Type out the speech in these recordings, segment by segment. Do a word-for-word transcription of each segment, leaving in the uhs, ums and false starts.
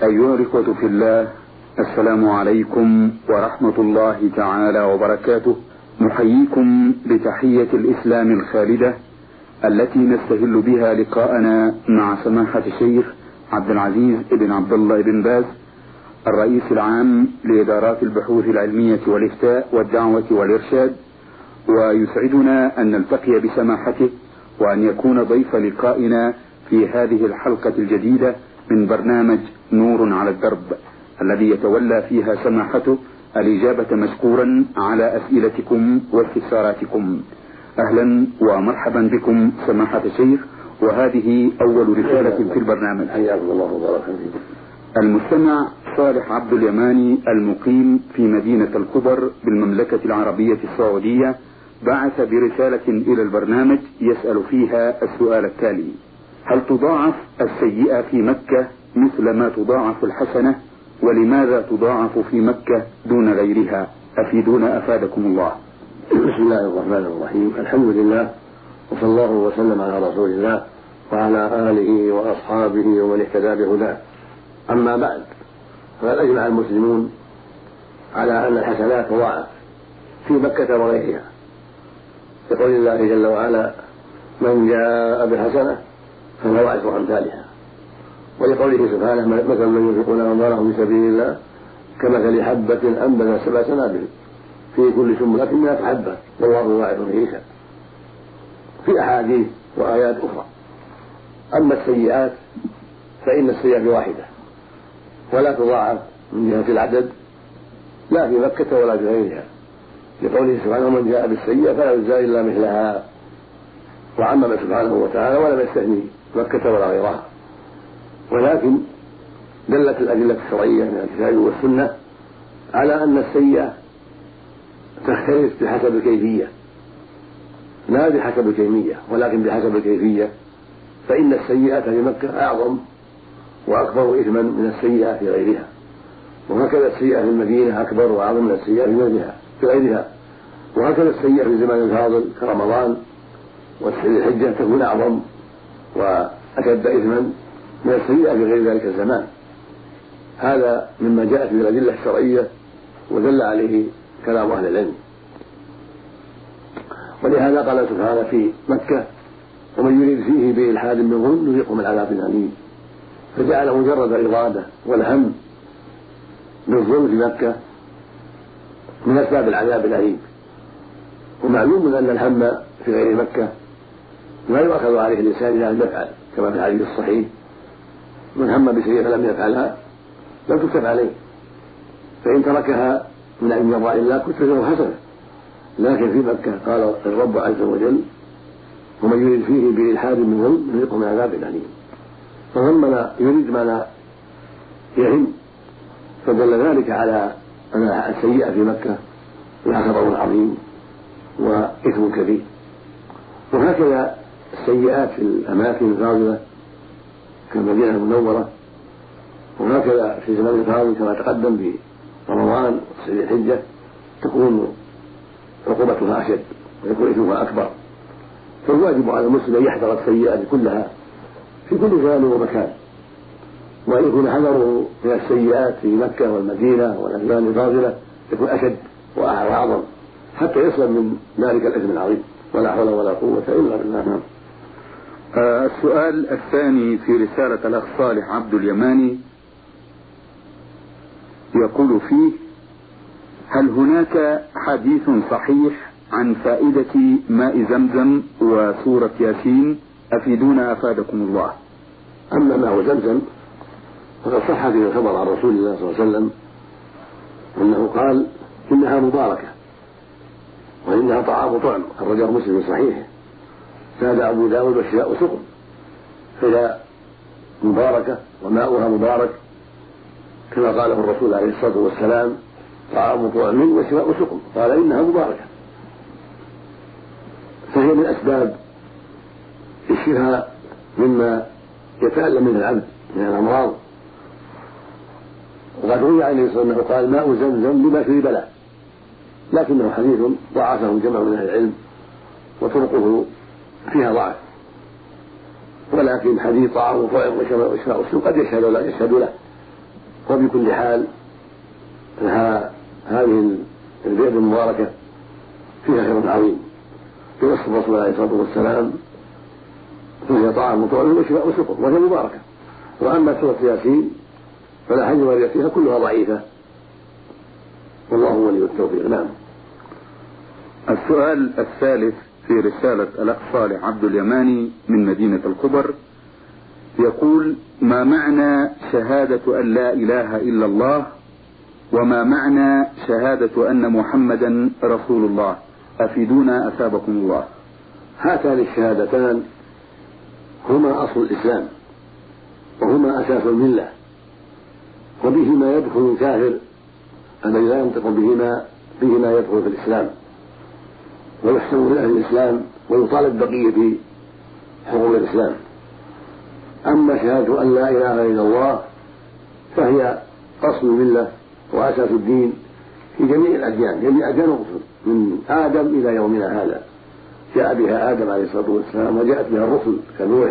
أيها الإخوة في الله، السلام عليكم ورحمة الله تعالى وبركاته. نحييكم بتحية الإسلام الخالدة التي نستهل بها لقاءنا مع سماحة الشيخ عبد العزيز بن عبد الله بن باز، الرئيس العام لإدارات البحوث العلمية والإفتاء والدعوة والإرشاد. ويسعدنا أن نلتقي بسماحته وأن يكون ضيف لقائنا في هذه الحلقة الجديدة من برنامج نور على الدرب، الذي يتولى فيها سماحته الإجابة مشكورا على أسئلتكم واستفساراتكم. أهلا ومرحبا بكم سماحة الشيخ، وهذه أول رسالة في البرنامج. حياكم الله وبارك فيكم. المستمع صالح عبد اليماني المقيم في مدينة الخبر بالمملكة العربية السعودية بعث برسالة إلى البرنامج يسأل فيها السؤال التالي: هل تضاعف السيئة في مكة مثل ما تضاعف الحسنة؟ ولماذا تضاعف في مكة دون غيرها؟ أفيدونا أفادكم الله. بسم الله الرحمن الرحيم. الحمد لله، وصلى الله وسلم على رسول الله وعلى آله وأصحابه ومن اهتدى بهداه. أما بعد، فقد أجمع المسلمون على أن الحسنات تضاعف في مكة وغيرها، يقول الله جل وعلا: من جاء بالحسنة فله عشر أمثالها. ولقوله سبحانه: مثل من ينفقون أموالهم في سبيل الله كمثل حبة أنبتت سبع سنابل في كل سنبلة مئة حبة والله يضاعف من يشاء، في أحاديث وآيات أخرى. أما السيئات فإن السيئة واحدة ولا تضاعف من جهة العدد، لا في مكة ولا في غيرها، لقوله سبحانه: من جاء بالسيئة فلا يجزى إلا مثلها. وعمم سبحانه وتعالى ولم يستثني مكة ولا غيرها. ولكن دلت الأدلة الشرعية من الكتاب والسنة على أن السيئة تختلف بحسب الكيفية، لا بحسب الكمية ولكن بحسب الكيفية. فإن السيئة في مكة أعظم وأكبر إثما من السيئة في غيرها، وهكذا السيئة في المدينة أكبر وأعظم من السيئة في غيرها، وهكذا السيئة في الزمان الفاضل كرمضان والسنة الحجة تكون أعظم وأشد إثما من السيئة في غير ذلك الزمان. هذا مما جاءت في الأدلة الشرعية ودل عليه كلام أهل العلم. ولهذا قال سبحانه في مكة: ومن يريد فيه بإلحاد من ظلم نذيقه من عذاب أليم. فجعل مجرد الإرادة والهم بالظلم في مكة من أسباب العذاب الأليم. ومعلوم أن الهم في غير مكة لا يؤخذ عليه الإنسان إذا لم يفعل، كما في الحديث الصحيح: من هم بسيئة لم يفعلها لم تكتب عليه، فإن تركها من عند الله الله كتب له حسنة. لكن في مكة قال الرب عز وجل: ومن يريد فيه بإلحاد من ظلم نذيقه من عذاب أليم. فضمن يريد ما لا يهم، فدل ذلك على أن السيئة في مكة لها خطر عظيم وإثم كبير. وهكذا السيئات في الأماكن الفاضلة كالمدينة المنورة، وهكذا في زمان الفاضل كما تقدم في رمضان والسنة الحجة تكون عقوبتها أشد ويكون إثمها أكبر. فالواجب على المسلم أن يحذر السيئات كلها في كل زمان ومكان، وأن يكون حذره من السيئات في مكة والمدينة والأزمان الفاضلة يكون أشد وأعظم حتى يسلم من ذلك الإثم العظيم. ولا حول ولا قوة إلا بالله. آه السؤال الثاني في رسالة الأخ صالح عبد اليماني يقول فيه: هل هناك حديث صحيح عن فائدة ماء زمزم وسورة ياسين؟ أفيدونا أفادكم الله. أما ماء زمزم فقد صح في الخبر عن رسول الله صلى الله عليه وسلم أنه قال: إنها مباركة وإنها طعام طعم، أخرجه مسلم في صحيحه. زاد أبو داود: والشفاء سقم. فهي مباركة وماؤها مبارك كما قاله الرسول عليه الصلاة والسلام: طعام طعم وشفاء سقم. قال: إنها مباركة، فهي من أسباب الشفاء مما يتألم من العبد من الأمراض. وقد روي عن النبي صلى الله عليه وسلم قال: ماء زمزم لما فيه بلاء، لكنه حديث ضعفه جمع من أهل العلم وطرقه فيها ضعف. ولكن حديث طعام طعم وشفاء السوء قد يشهد له, يشهد له وبكل حال هذه البيئة المباركة فيها خير عظيم بنص الرسول عليه الصلاة والسلام، فيها طعام وطعم وشفاء وسقم وهي مباركة. وأما سورة ياسين فلا حاجة ولا فيها كلها ضعيفة، والله ولي التوفيق. نعم. السؤال الثالث في رسالة الأخ صالح عبد اليماني من مدينة الخبر يقول: ما معنى شهادة أن لا إله إلا الله، وما معنى شهادة أن محمدا رسول الله؟ أفيدونا أثابكم الله. هاتان الشهادتان هما أصل الإسلام وهما أساس الملة، وبهما يدخل الكافر الذي لا ينطق بهما بهما يدخل في الإسلام ويحسن في أهل الإسلام ويطالب بقية حقوق الإسلام. أما شهادة أن لا إله إلا الله فهي أصل الملة وأساس الدين في جميع الأديان، جميع أديان الرسل من آدم إلى يومنا هذا جاء بها آدم عليه الصلاة والسلام، وجاءت بها الرسل كنوح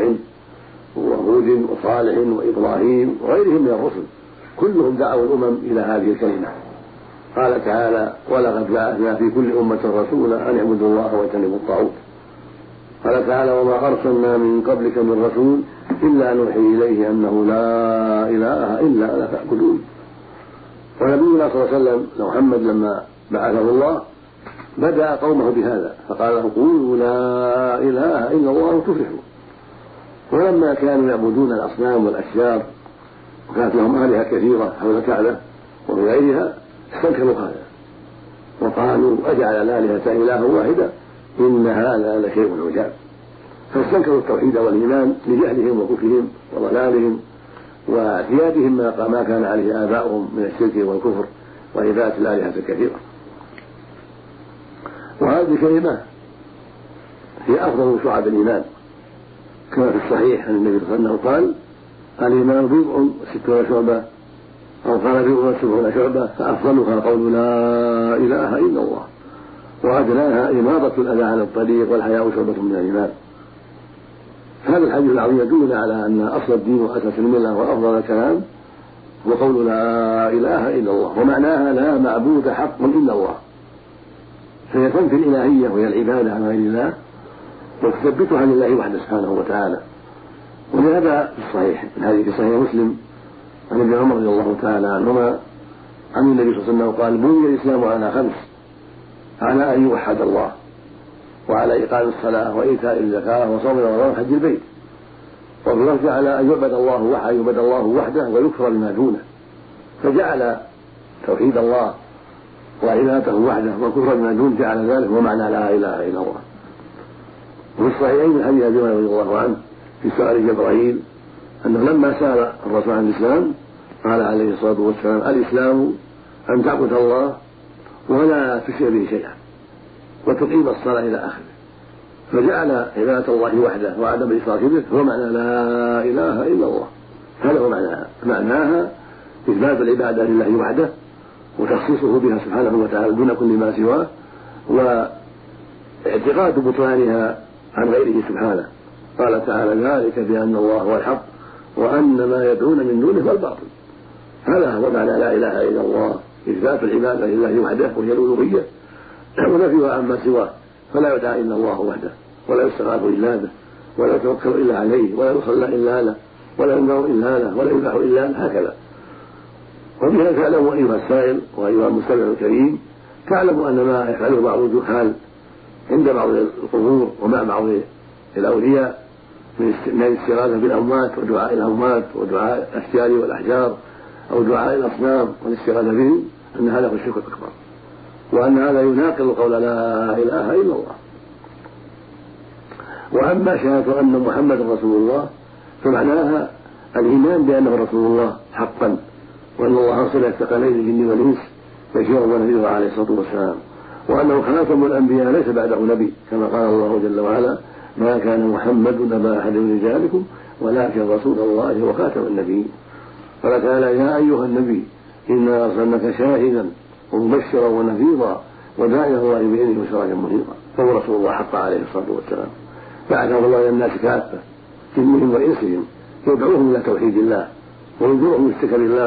وهود وصالح وإبراهيم وغيرهم من الرسل، كلهم دعوا الأمم إلى هذه الكلمة. قال تعالى: ولقد بعثنا في كل أمة رسولا أن اعبدوا الله واجتنبوا الطاغوت. قال تعالى: وما أرسلنا من قبلك من رسول إلا نوحي إليه أنه لا إله إلا أنا فاعبدون. ونبينا صلى الله عليه وسلم محمد لما بعثه الله بدأ قومه بهذا فقال لهم: قولوا لا إله إلا الله تفلحوا. ولما كانوا يعبدون الأصنام والأشجار وكانت لهم آلهة كثيرة حول الكعبة وفي غيرها استنكروا هذا وقالوا: أجعل الآلهة إلها واحدة إن هذا لشيء عجاب. فاستنكروا التوحيد والإيمان لجهلهم وكفرهم وضلالهم واعتيادهم ما كان عليه آباؤهم من الشرك والكفر وعبادة الآلهة الكثيرة. وهذه الكلمة هي أفضل شعب الإيمان، كما في الصحيح عن النبي صلى الله عليه وسلم قال: الإيمان بضع وستون شعبة، أو قال بضع وسبعون شعبة، فأفضلها قول لا إله إلا الله، وأدناها إماطة الأذى عن الطريق، والحياء شعبة من الإيمان. هذا الحديث العظيم يدلنا على أن أصل الدين وأساس الملة وأفضل الكلام هو قول لا إله إلا الله، ومعناها لا معبود حق إلا الله، فهي تنفي الإلهية وهي العبادة عن غير الله وتثبتها لله وحده سبحانه وتعالى. ولهذا في الصحيح من هذه في صحيح مسلم عن ابن عمر رضي الله تعالى عنهما عن النبي صلى الله عليه وسلم قال: بني الإسلام على خمس: على أن يوحد الله، وعلى إقام الصلاة وإيتاء الزكاة وصوم رمضان وحج البيت. وفي لفظ: على أن يعبد الله وحده يعبد الله وحده ويكفر بما دونه. فجعل توحيد الله وعبادته وحده والكفر بما دونه جعل ذلك ومعنى لا إله إلا الله. وفي الصحيحين من حديث أبي هريرة رضي الله عنه في سؤال جبرائيل أنه لما سأل الرسول عن الإسلام قال عليه الصلاة والسلام: الإسلام أن تعبد الله ولا تشرك به شيئا وتقيم الصلاة إلى آخره. فجعل عبادة الله وحده وعدم الإشراك به هو معنى لا إله إلا الله. هذا هو معناها، معناها إثبات العبادة لله وحده وتخصيصه بها سبحانه وتعالى دون كل ما سواه، واعتقاد بطلانها عن غيره سبحانه. قال تعالى: ذلك بأن الله هو الحق وأن ما يدعون من دونه هو الباطل. هذا هو معنى لا إله إلا الله، إثبات العبادة لله وحده وهي الألوهية ونفيها عما سواه، فلا يدعى إلا الله وحده، ولا يستغاث إلا به، ولا يتوكل إلا عليه، ولا يصلى إلا له، ولا ينذر إلا له، ولا يذبح إلا له، هكذا. وبها تعلم أيها السائل وأيها المستمع الكريم، تعلم أن ما يفعله بعض الجهال عند بعض القبور ومع بعض الأولياء من الاستغاثة بالأموات ودعاء الأموات ودعاء الأشجار والأحجار أو دعاء الأصنام والاستغاثة بهم، أن هذا هو الشرك الأكبر، وأن هذا يناقض قول لا إله إلا الله. وأما شهادة أن محمد رسول الله فمعناها الإيمان بأنه رسول الله حقا، وأن الله أرسل الثقلين الجن والإنس بشيرا ونذيرا عليه الصلاة والسلام، وأنه خاتم الأنبياء ليس بعده نبي، كما قال الله جل وعلا: ما كان محمد أبا أحد من رجالكم ولكن رسول الله وخاتم النبيين. قال تعالى: يا أيها النبي إنا أرسلناك شاهدا ومبشرا ونذيرا وداعيا إلى الله بإذنه وسراجا منيرا. فهو رسول الله حق عليه الصلاة والسلام، بعثه الله إلى الناس كافة جنهم وإنسهم، يدعوهم إلى توحيد الله وينذرهم من الشرك بالله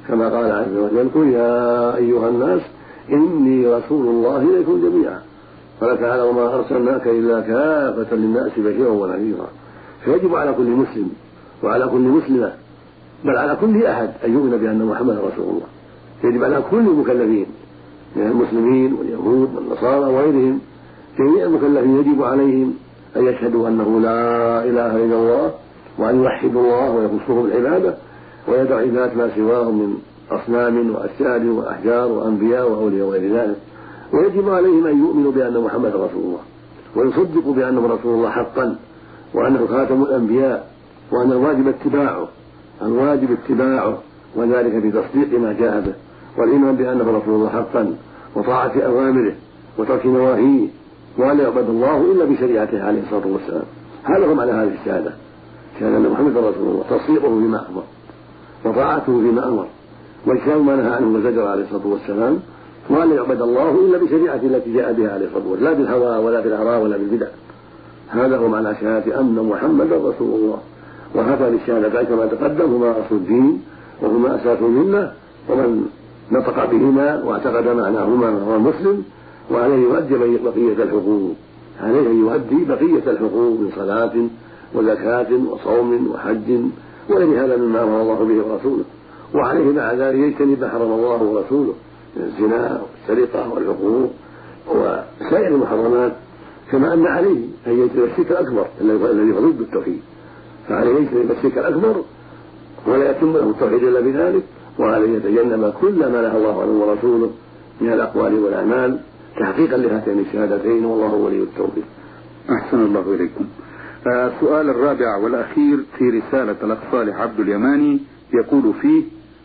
كما قال عز وجل قل يا أيها الناس إني رسول الله إليكم جميعا قال تعالى وما أرسلناك إلا كافة للناس بشيرا ونذيرا. فيجب على كل مسلم وعلى كل مسلمة بل على كل أحد أن يؤمن بأن محمد رسول الله. يجب على كل المكلفين من المسلمين واليهود والنصارى وغيرهم جميع المكلفين يجب عليهم أن يشهدوا أنه لا إله إلا الله وأن يوحدوا الله ويخصوه بالعبادة ويدع عبادة ما سواه من أصنام وأشجار وأحجار وأنبياء وأولياء وغير ذلك. ويجب عليهم أن يؤمنوا بأن محمد رسول الله ويصدقوا بأنه رسول الله حقا وأنه خاتم الأنبياء وأن الواجب اتباعه الواجب اتباعه وذلك بتصديق ما جاء به والإيمان بأنه رسول الله حقا وطاعة أوامره وترك نواهيه ولا يعبد الله إلا بشريعته عليه الصلاة والسلام. هذا هو معنى هذه الشهادة شهادة أن محمد رسول الله تصديقه بما أمر وطاعته بما أمر واجتناب ما نهى عنه وزجر عليه الصلاة والسلام ولا يعبد الله إلا بشريعته التي جاء بها عليه الصلاة والسلام لا بالهوى ولا بالأهواء ولا بالبدع. هذا هو معنى شهادة أن محمد رسول الله. وهذا للشهادتين كما تقدم هما أصل الدين وهما أساس الملة ومن نطق بهما واعتقد معناهما وهو المسلم وعليه يؤدي بقية الحقوق عليه يؤدي بقية الحقوق من صلاة وزكاة وصوم وحج وغير هذا مما أمر الله به ورسوله. وعليه مع ذلك يجتنب ما حرم الله ورسوله من الزنا والسرقة والحقوق وسائر المحرمات كما أن عليه أن يجتنب الشرك الأكبر الذي هو ضد التوحيد فعليه يجتنب الشرك الأكبر ولا يتم له التوحيد إلا بذلك وعليه يتجنب كل ما نهى الله عنه ورسوله من الأقوال والأعمال تحقيقا لهاتين الشهادتين والله ولي التوفيق. أحسن الله إليكم. السؤال الرابع والأخير في رسالة الأخ صالح عبد اليماني يقول فيه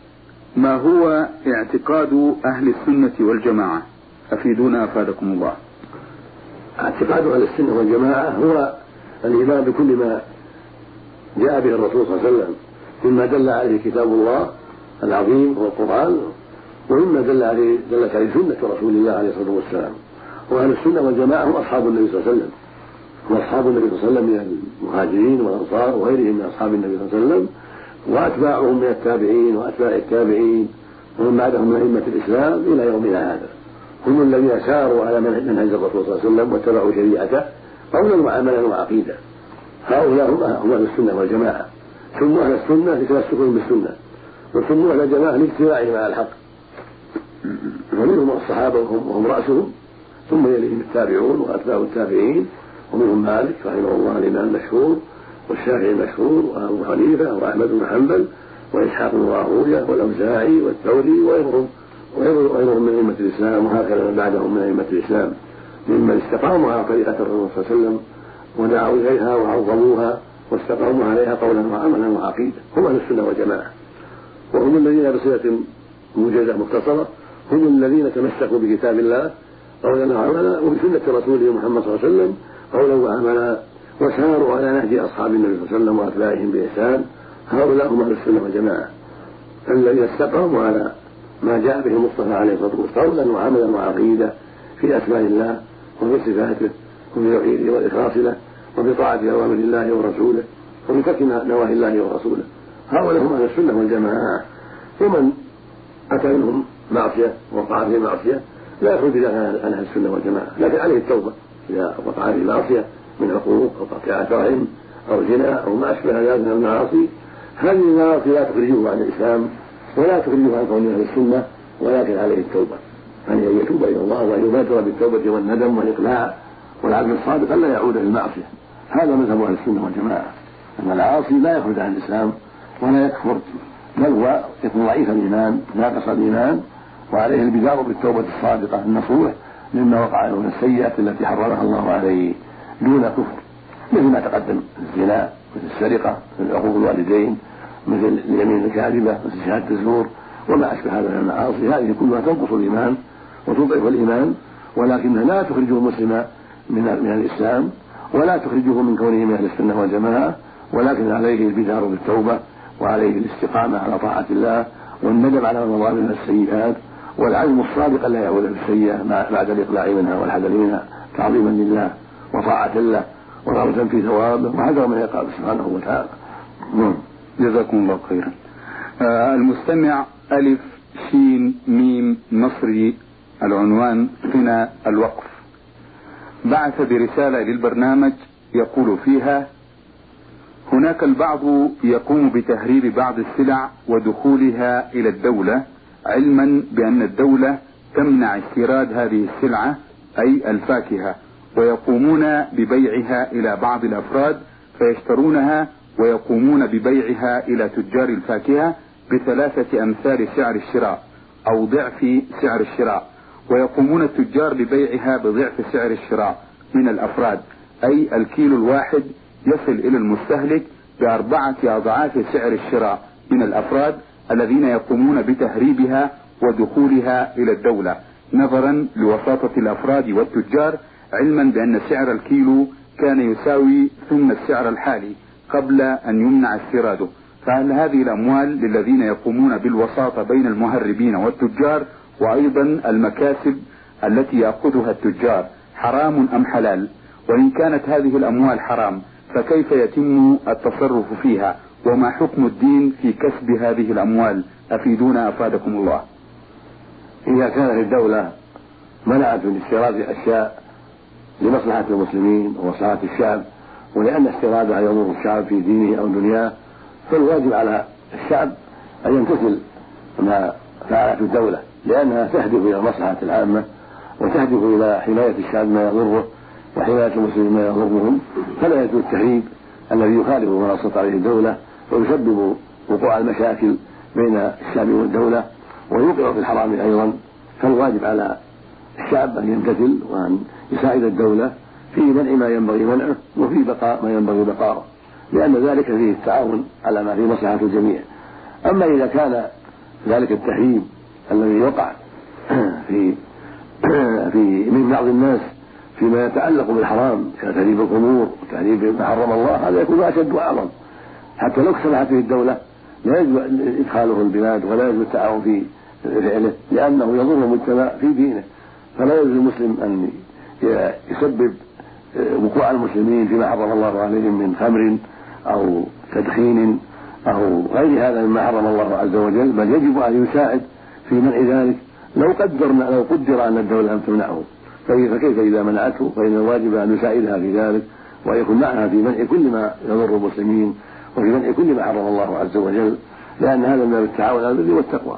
ما هو اعتقاد أهل السنة والجماعة؟ أفيدونا أفادكم الله. اعتقاد أهل السنة والجماعة هو الإيمان بكل ما جاء به الرسول صلى الله عليه وسلم مما دل عليه كتاب الله العظيم هو القرآن ومما دل عليه دلت عليه سنة رسول الله عليه الصلاة والسلام. وأهل السنة والجماعة هم أصحاب النبي صلى الله عليه وسلم وأصحاب النبي صلى الله عليه وسلم من المهاجرين والأنصار وغيرهم من أصحاب النبي صلى الله عليه وسلم وأتباعهم من التابعين وأتباع التابعين ومن بعدهم من أئمة الإسلام إلى يومنا هذا. هم الذين ساروا على منهج الرسول صلى الله عليه وسلم واتبعوا شريعته قولا وعملا وعقيدة. هؤلاء هم أهل السنة والجماعة. ثم أهل السنة لتمسكهم بالسنة وثم أهل الجماعة لاجتماعهم على الحق ومنهم الصحابة وهم رأسهم ثم يليهم التابعون وأتباع التابعين ومنهم مالك رحمه الله الإمام المشهور والشافعي المشهور وأبو حنيفة وأحمد بن حنبل وإسحاق بن راهويه والأوزاعي والثوري وغيرهم وغيرهم من أئمة الإسلام وهكذا من بعدهم من أئمة الإسلام ممن استقاموا على طريقة الرسول صلى الله عليه وسلم ودعوا إليها وعظموها واستقاموا عليها قولا وعملا وعقيدة. هم أهل السنة والجماعة وهم الذين بصيغة موجزة مختصرة هم الذين تمسكوا بكتاب الله قولا وعملا وبسنة رسوله محمد صلى الله عليه وسلم قولا وعملا وساروا على نهج أصحاب النبي صلى الله عليه وسلم وأتباعهم بإحسان. هؤلاء هم أهل السنة والجماعة الذين استقاموا على ما جاء به المصطفى عليه الصلاة والسلام قولا وعملا وعقيدة في أسماء الله وفي صفاته وفي توحيده والإخلاص له وفي طاعة أوامر الله ورسوله وفي ترك نواهي الله ورسوله. هؤلاء هم أهل السنة والجماعة. ومن أتى منهم معصية وقع في معصية لا يخرج عن أهل السنة والجماعة لكن عليه التوبة إذا وقع في معصية من عقوق أو قطيعة رحم أو زنا أو ما أشبه ذلك من المعاصي. هذه المعاصي لا تخرجه عن الإسلام ولا تخرجه عن كونه أهل السنة ولكن عليه التوبة يعني أن يتوب إلى الله وأن يبادر بالتوبة والندم والإقلاع والعزم الصادق ألا يعود للمعصية. هذا مذهب أهل السنة والجماعة أن العاصي لا يخرج عن الإسلام ولا يكفر بل هو يكون ضعيف الإيمان ناقص الإيمان وعليه البدار بالتوبة الصادقة النصوح مما وقع من السيئة التي حرمها الله عليه دون كفر مثل ما تقدم الزنا مثل السرقة مثل عقوق الوالدين مثل اليمين الكاذبة مثل شهادة الزور وما أشبه هذا من المعاصي. هذه كلها تنقص الإيمان وتضعف الإيمان ولكنها لا تخرجه المسلم من, من الإسلام ولا تخرجه من كونه من أهل السنة والجماعة ولكن عليه البدار بالتوبة وعليه الاستقامة على طاعة الله والندم على ما مضى من السيئات والعزم الصادق لا يعود بالسيئة بعد الإقلاع منها والحذر منها تعظيما لله وطاعة له ورغبة في ثوابه وحذر من عقابه سبحانه وتعالى. جزاكم الله خيرا. آه المستمع ألف شين ميم مصري العنوان قنا الوقف بعث برسالة للبرنامج يقول فيها: هناك البعض يقوم بتهريب بعض السلع ودخولها إلى الدولة علما بأن الدولة تمنع استيراد هذه السلعة أي الفاكهة، ويقومون ببيعها إلى بعض الأفراد فيشترونها ويقومون ببيعها إلى تجار الفاكهة بثلاثة أمثال سعر الشراء أو ضعف سعر الشراء، ويقومون التجار ببيعها بضعف سعر الشراء من الأفراد، أي الكيلو الواحد يصل إلى المستهلك بأربعة أضعاف سعر الشراء من الأفراد الذين يقومون بتهريبها ودخولها إلى الدولة نظرا لوساطة الأفراد والتجار، علما بأن سعر الكيلو كان يساوي ثم السعر الحالي قبل أن يمنع استيراده. فهل هذه الأموال للذين يقومون بالوساطة بين المهربين والتجار وأيضا المكاسب التي يأخذها التجار حرام أم حلال؟ وإن كانت هذه الأموال حرام فكيف يتم التصرف فيها؟ وما حكم الدين في كسب هذه الأموال؟ أفيدونا أفادكم الله. إذا كانت الدولة منعت من استيراد أشياء لمصلحة المسلمين ومصلحة الشعب ولأن استيرادها يضر الشعب في دينه أو دنياه، فالواجب على الشعب أن يمتثل ما فعلته الدولة، لأنها تهدف إلى المصلحة العامة وتهدف إلى حماية الشعب ما يضره وحماية المسلمين ما يضرهم، فلا يجوز التهريب الذي يخالف ما نصت عليه الدولة ويسبب وقوع المشاكل بين الشعب والدولة ويوقع في الحرام أيضا. فالواجب على الشعب أن يمتثل وأن يساعد الدولة في منع ما ينبغي منعه وفي بقاء ما ينبغي بقاءه، لأن ذلك فيه التعاون على ما في مصلحة الجميع. أما إذا كان ذلك التحريم الذي وقع في في من بعض الناس فيما يتعلق بالحرام كتهريب الخمور وتهريب ما حرم الله، هذا يكون أشد وأعظم، حتى لو سمحت به الدولة لا يجب إدخاله البلاد ولا يجب التعاون في فعله، لأنه يضر المجتمع في دينه. فلا يجوز المسلم أن يسبب وقوع المسلمين فيما حرم الله عليهم من خمر أو تدخين أو غير هذا مما حرم الله عز وجل، بل يجب أن يساعد في منع ذلك لو قدرنا لو قدر أن الدولة لم تمنعه، فكيف إذا منعته؟ فإن الواجب أن نساعدها في ذلك ويكون معها في منع كل ما يضر المسلمين وفي منع كل ما حرم الله عز وجل، لأن هذا من التعاون على البر والتقوى.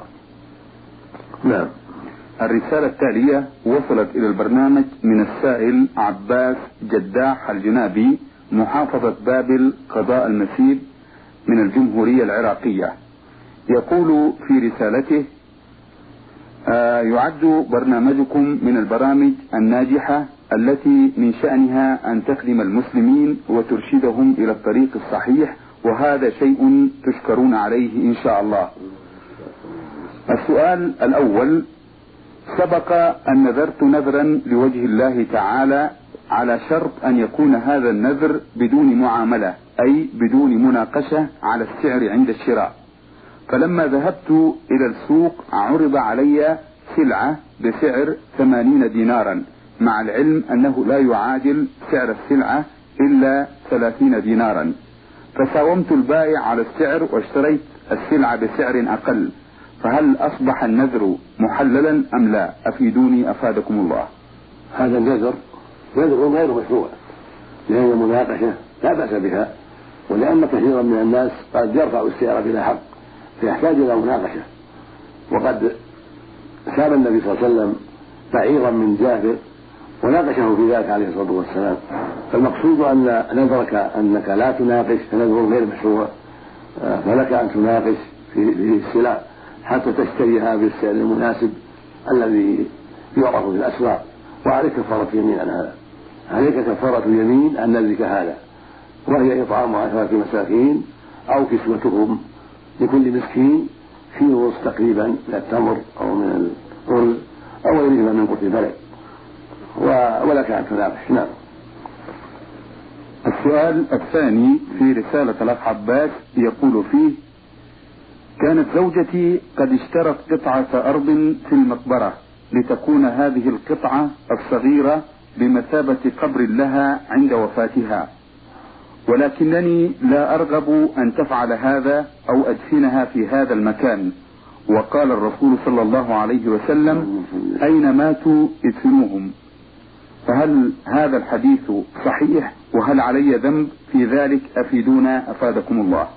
نعم. الرسالة التالية وصلت إلى البرنامج من السائل عباس جداح الجنابي محافظة بابل قضاء المسيب من الجمهورية العراقية. يقول في رسالته: آه يعد برنامجكم من البرامج الناجحة التي من شأنها أن تخدم المسلمين وترشدهم إلى الطريق الصحيح، وهذا شيء تشكرون عليه إن شاء الله. السؤال الأول: سبق أن نذرت نذرا لوجه الله تعالى على شرط أن يكون هذا النذر بدون معاملة، أي بدون مناقشة على السعر عند الشراء، فلما ذهبت إلى السوق عرض علي سلعة بسعر ثمانين دينارا، مع العلم أنه لا يعادل سعر السلعة إلا ثلاثين دينارا، فساومت البائع على السعر واشتريت السلعة بسعر أقل، فهل أصبح النذر محللا أم لا؟ أفيدوني أفادكم الله. هذا النذر نذر غير مشروع، لأن المناقشة لا بأس بها، ولأن كثيرا من الناس قد يرفع السعر بلا حق فيحتاج إلى مناقشة، وقد ساب النبي صلى الله عليه وسلم بعيرا من جابر وناقشه في ذلك عليه الصلاة والسلام. فالمقصود أن نذرك أنك لا تناقش نذر غير مشروع، فلك أن تناقش في السلع حتى تشتريها بالسعر المناسب الذي يعرف في الأسواق، وعليك كفارة يمين عن هذا، عليك كفارة يمين عن نذرك هذا، وهي إطعام عشرة مساكين أو كسوتهم لكل مسكين في نص تقريبا من التمر أو من الرز أو غيرهما من قوت البلد، ولك أن تناقش. نعم. السؤال الثاني في رسالة الأخ عباس يقول فيه: كانت زوجتي قد اشترت قطعة أرض في المقبرة لتكون هذه القطعة الصغيرة بمثابة قبر لها عند وفاتها، ولكنني لا أرغب أن تفعل هذا أو أدفنها في هذا المكان، وقال الرسول صلى الله عليه وسلم أين ماتوا ادفنوهم. فهل هذا الحديث صحيح؟ وهل علي ذنب في ذلك؟ أفيدونا أفادكم الله.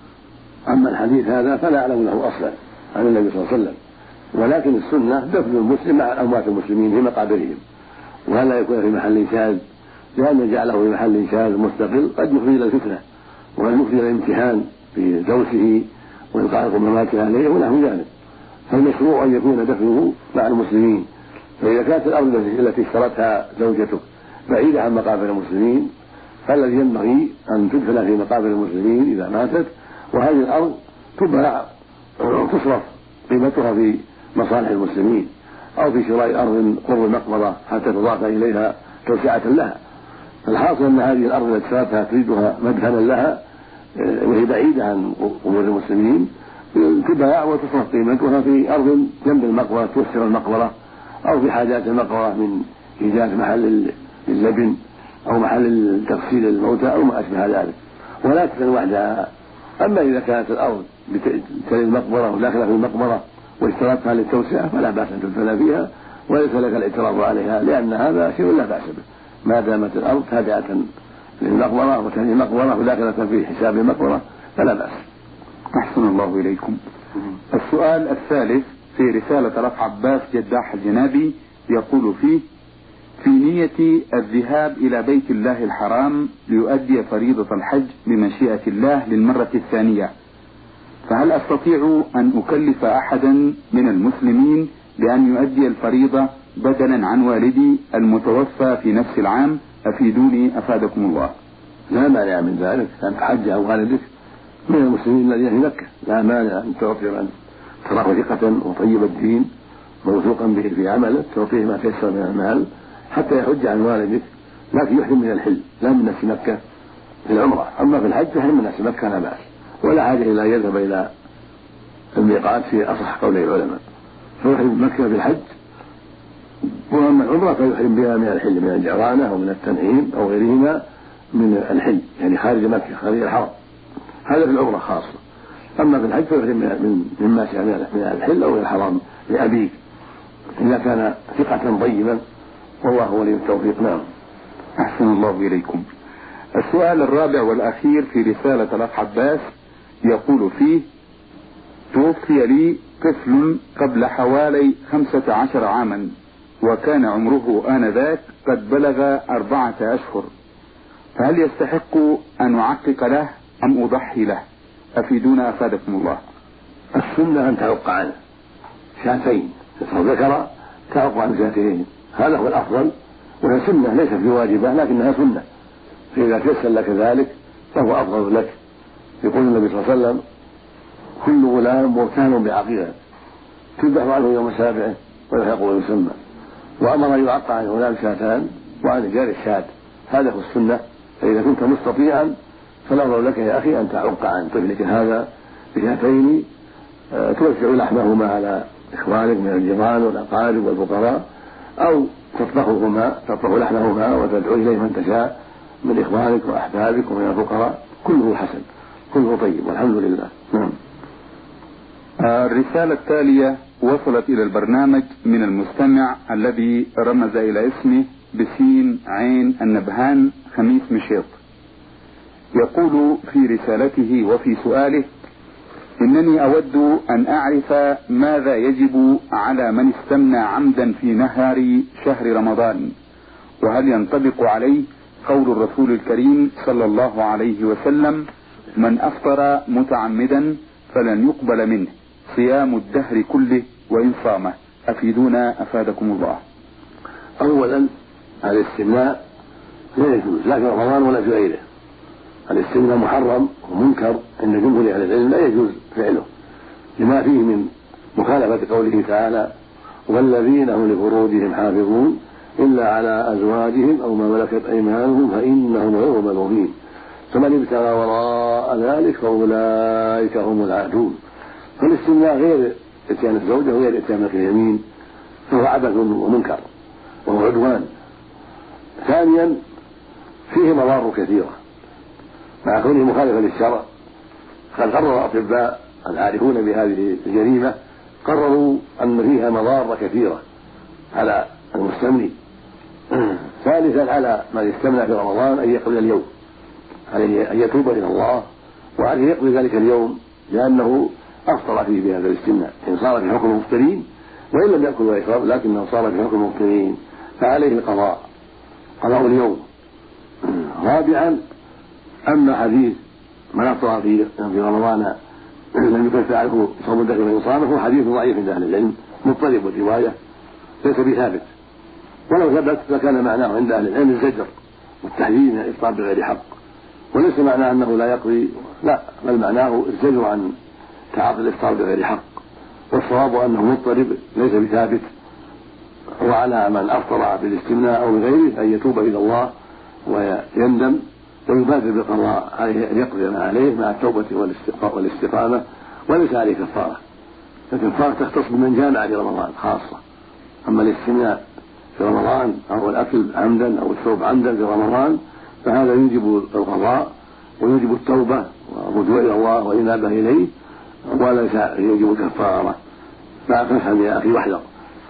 أما الحديث هذا فلا أعلم له أصلا عن النبي صلى الله عليه وسلم، ولكن السنة دفن المسلم مع أموات المسلمين في مقابرهم، وهلا يكون في محل شاذ، لأن جعله في محل شاذ مستقل قد يفضي إلى الفتنة وقد يفضي إلى الامتحان في دوسه وإلقاء القمامات عليه ونحو ذلك، فالمشروع أن يكون دفنه مع المسلمين. فإذا كانت الأرض التي اشترتها زوجتك بعيدة عن مقابر المسلمين فالذي ينبغي أن تدفن في مقابر المسلمين إذا ماتت، وهذه الأرض تباع وتصرف قيمتها في مصالح المسلمين أو في شراء أرض قرب المقبرة حتى تضاف إليها توسعة لها. الحاصل أن هذه الأرض التي اشترتها تريدها مدفنا لها وهي بعيدة عن قبور المسلمين تباع وتصرف قيمتها في أرض جنب المقبرة توسع المقبرة، أو في حاجات المقبرة من إيجاد محل اللبن أو محل تغسيل الموتى أو ما أشبه ذلك، ولا تكون وحدها. أما إذا كانت الأرض تلي المقبرة وداخلة في المقبرة واشترتها للتوسعة فلا بأس أن تدفن فيها، وليس لك الاعتراض عليها، لأن هذا شيء لا بأس به ما دامت الأرض تابعة للمقبرة وتلي المقبرة وداخلة في حساب المقبرة فلا بأس. أحسن الله إليكم. السؤال الثالث في رسالة رفع عباس جداح الجنابي، يقول فيه: في نية الذهاب إلى بيت الله الحرام ليؤدي فريضة الحج بمشيئة الله للمرة الثانية، فهل أستطيع أن أكلف أحدا من المسلمين بأن يؤدي الفريضة بدلا عن والدي المتوفى في نفس العام؟ أفيدوني أفادكم الله. لا مانع من ذلك، أن تحج عن والدك من المسلمين الذين في مكة، لا مانع أن تعطي من تراه ثقة وطيب الدين موثوقا به في عمله تعطيه ما تيسر من المال حتى يحج عن والدك، لكن يحرم من الحل لا من نفس مكة في العمرة. أما في الحج يحرم من نفس مكة لا بأس، ولا حاجة إلى أن يذهب إلى الميقات في أصح قولي العلماء، فيحرم مكة في الحج، وأما العمرة فيحرم بها من الحل من الجعرانة أو من التنعيم أو غيرهما من الحل، يعني خارج مكة خارج الحرم، هذا في العمرة خاصة. أما في الحج فيحرم من مما سمع من الحل أو الحرام لأبيك إذا كان ثقة طيبا والله ولي التوفيق. نعم. أحسن الله إليكم. السؤال الرابع والأخير في رسالة رفع عباس، يقول فيه: توفي لي طفل قبل حوالي خمسة عشر عاما، وكان عمره آنذاك قد بلغ أربعة أشهر، فهل يستحق أن أعقق له أم أضحي له؟ أفيدونا أفادكم الله. السنة أن تعق عنه شاتين، ذكر تعق عن شاتين، هذا هو الأفضل، وهي سنة ليست بواجبة لكنها سنة، فإذا تيسر لك ذلك فهو أفضل لك. يقول النبي صلى الله عليه وسلم: كل غلام مرتهن بعقيقة تذبح عنه يوم سابعه ويلحق ويسمى، وأمر أن يعق عن غلام شاتان وعن رجال الشاة، هذا هو السنة. فإذا كنت مستطيعا فالأفضل لك يا أخي أن تعق عن طفلك هذا بشاتين توزع لحمهما على إخوانك من الجيران والأقارب والفقراء، أو تطبخهما تطبخ لحمهما وتدعو إليه من تشاء من إخوانك وأحبابك ومن الفقراء، كله حسن كله طيب والحمد لله. نعم. الرسالة التالية وصلت إلى البرنامج من المستمع الذي رمز إلى اسمه بسين عين النبهان خميس مشيط، يقول في رسالته وفي سؤاله: إنني أود أن أعرف ماذا يجب على من استمنى عمدا في نهار شهر رمضان، وهل ينطبق عليه قول الرسول الكريم صلى الله عليه وسلم: من أفطر متعمدا فلن يقبل منه صيام الدهر كله وإن صامه؟ أفيدونا أفادكم الله. أولا الاستمناء لا يجوز لا في رمضان ولا في غيره، الاستمناء محرم ومنكر عند جمهور أهل العلم، لا يجوز فعله لما فيه من مخالفة قوله تعالى: والذين هم لفروجهم حافظون إلا على أزواجهم أو ما ملكت أيمانهم فإنهم غير ملومين فمن ابتغى وراء ذلك فأولئك هم العادون. فالاستمناء غير اتيان الزوجة وغير اتيان اليمين، فهو عبث ومنكر وهو عدوان. ثانيا فيه مضار كثيرة، مع كونه مخالفا للشرع. قد قرر الأطباء العارفون بهذه الجريمة قرروا أن فيها مضار كثيرة على المستمني. ثالثا على من استمنى في رمضان أن يقضي اليوم، عليه أن يتوب إلى الله وعليه يقضي ذلك اليوم لأنه أفطر فيه بهذا الاستمناء، إن صار في حكم المفطرين وإن لم يأكل ويشرب لكنه صار في حكم المفطرين فعليه القضاء، قضاء اليوم. رابعا أما حديث من أفطر في رمضان لم يكفر عنه صوم الدهر من صامه هو حديث ضعيف عند أهل العلم مضطرب والرواية ليس بثابت، ولو ثبت فكان معناه عند أهل العلم الزجر والتحذير من الإفطار بغير حق، وليس معناه أنه لا يقضي، لا، بل معناه الزجر عن تعاطي الإفطار بغير حق. والصواب أنه مضطرب ليس بثابت، وعلى من أفطر بالاستمناء أو بغيره أن يتوب إلى الله ويندم ويبادر بالقضاء، عليه أن يقضي ما عليه مع التوبة والاستقامة وليس عليه كفارة. الكفارة تختص بمن جامع في رمضان خاصة، أما الاستمناء في رمضان أو الأكل عمدا أو الشرب عمدا في رمضان فهذا يوجب القضاء ويوجب التوبة والرجوع إلى الله والإنابة إليه وليس يوجب الكفارة. لا تفهم يا أخي واحذر.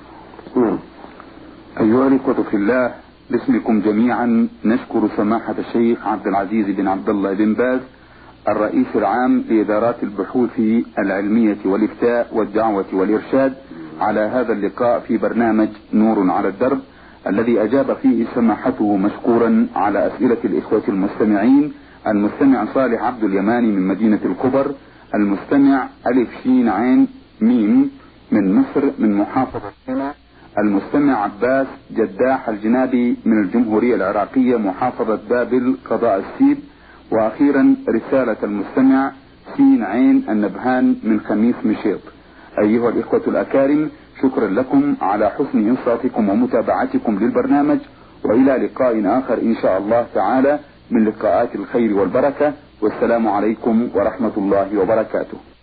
أيها الإخوة في الله، باسمكم جميعا نشكر سماحة الشيخ عبد العزيز بن عبد الله بن باز الرئيس العام لإدارات البحوث العلمية والإفتاء والدعوة والإرشاد على هذا اللقاء في برنامج نور على الدرب، الذي أجاب فيه سماحته مشكورا على أسئلة الإخوة المستمعين. المستمع صالح عبد اليماني من مدينة الخبر، المستمع ألف شين عين ميم من مصر من محافظة سيناء، المستمع عباس جداح الجنابي من الجمهورية العراقية محافظة بابل قضاء السيب، وأخيرا رسالة المستمع سين عين النبهان من خميس مشيط. أيها الإخوة الأكارم، شكرا لكم على حسن إنصاتكم ومتابعتكم للبرنامج، وإلى لقاء آخر إن شاء الله تعالى من لقاءات الخير والبركة، والسلام عليكم ورحمة الله وبركاته.